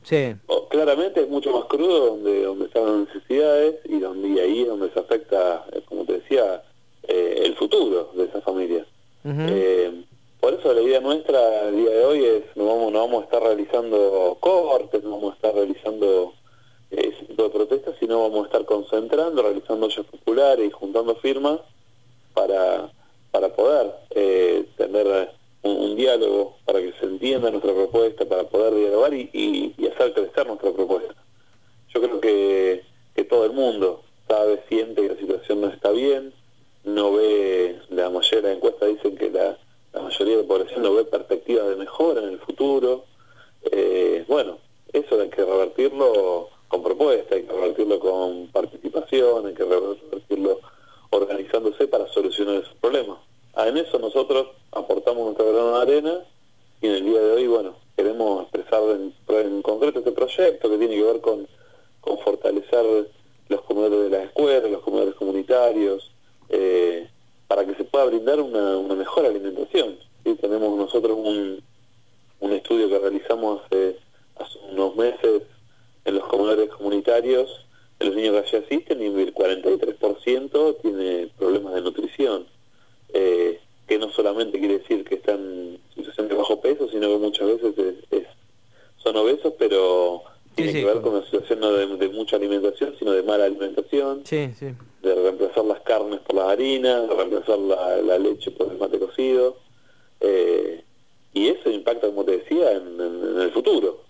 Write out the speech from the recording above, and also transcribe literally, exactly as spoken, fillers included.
Sí. O, claramente es mucho más crudo donde donde están las necesidades y donde y ahí es donde se afecta, eh, como te decía, eh, el futuro de esas familias. Ujú. Eh, por eso la idea nuestra el día de hoy es no vamos no vamos a estar realizando cortes, no vamos a estar realizando eh, ese tipo de protestas, sino vamos a estar concentrando, realizando ollas populares y juntando firmas para para poder eh, tener un, un diálogo, para que se entienda nuestra propuesta, para poder dialogar y, y, y hacer crecer nuestra propuesta. Yo creo que, que todo el mundo sabe, siente que la situación no está bien, no ve, la mayoría de las encuestas dicen que la, la mayoría de la población no ve perspectivas de mejora en el futuro. Eh, bueno, eso hay que revertirlo con propuesta, hay que revertirlo con participación, hay que revertirlo organizándose para solucionar esos problemas. Ah, en eso nosotros aportamos nuestra grano de arena y en el día de hoy, bueno, queremos expresar en, en concreto este proyecto que tiene que ver con, con fortalecer los comedores de las escuelas, los comedores comunitarios, eh, para que se pueda brindar una, una mejor alimentación. ¿Sí? Tenemos nosotros un, un estudio que realizamos hace, hace unos meses en los comedores comunitarios de los niños que allí asisten y el cuarenta y tres por ciento tiene problemas de nutrición. Eh, que no solamente quiere decir que están en situación de bajo peso, sino que muchas veces es, es, son obesos, pero Sí, tiene que sí, ver con- con una situación no de, de mucha alimentación, sino de mala alimentación, sí, sí. de reemplazar las carnes por las harinas, de reemplazar la, la leche por el mate cocido, eh, y eso impacta, como te decía, en, en, en el futuro.